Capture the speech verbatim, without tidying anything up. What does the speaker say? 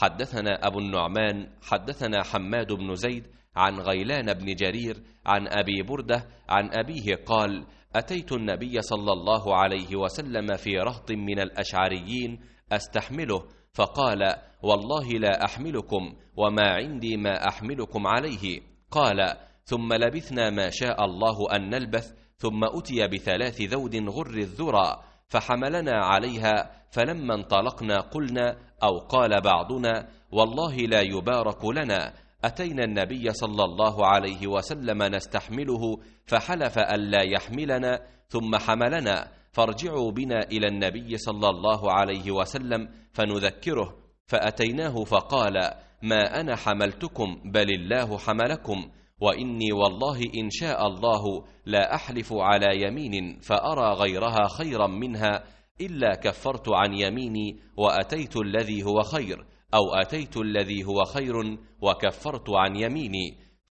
حدثنا أبو النعمان حدثنا حماد بن زيد عن غيلان بن جرير عن أبي بردة عن أبيه قال: أتيت النبي صلى الله عليه وسلم في رهط من الأشعريين أستحمله، فقال: والله لا أحملكم، وما عندي ما أحملكم عليه. قال: ثم لبثنا ما شاء الله أن نلبث، ثم أتي بثلاث ذود غر الذرى فحملنا عليها، فلما انطلقنا قلنا أو قال بعضنا: والله لا يبارك لنا. أتينا النبي صلى الله عليه وسلم نستحمله، فحلف ألا يحملنا ثم حملنا، فارجعوا بنا إلى النبي صلى الله عليه وسلم فنذكره. فأتيناه فقال: ما أنا حملتكم بل الله حملكم، وإني والله إن شاء الله لا أحلف على يمين فأرى غيرها خيرا منها إلا كفرت عن يميني وأتيت الذي هو خير، أو أتيت الذي هو خير وكفرت عن يميني.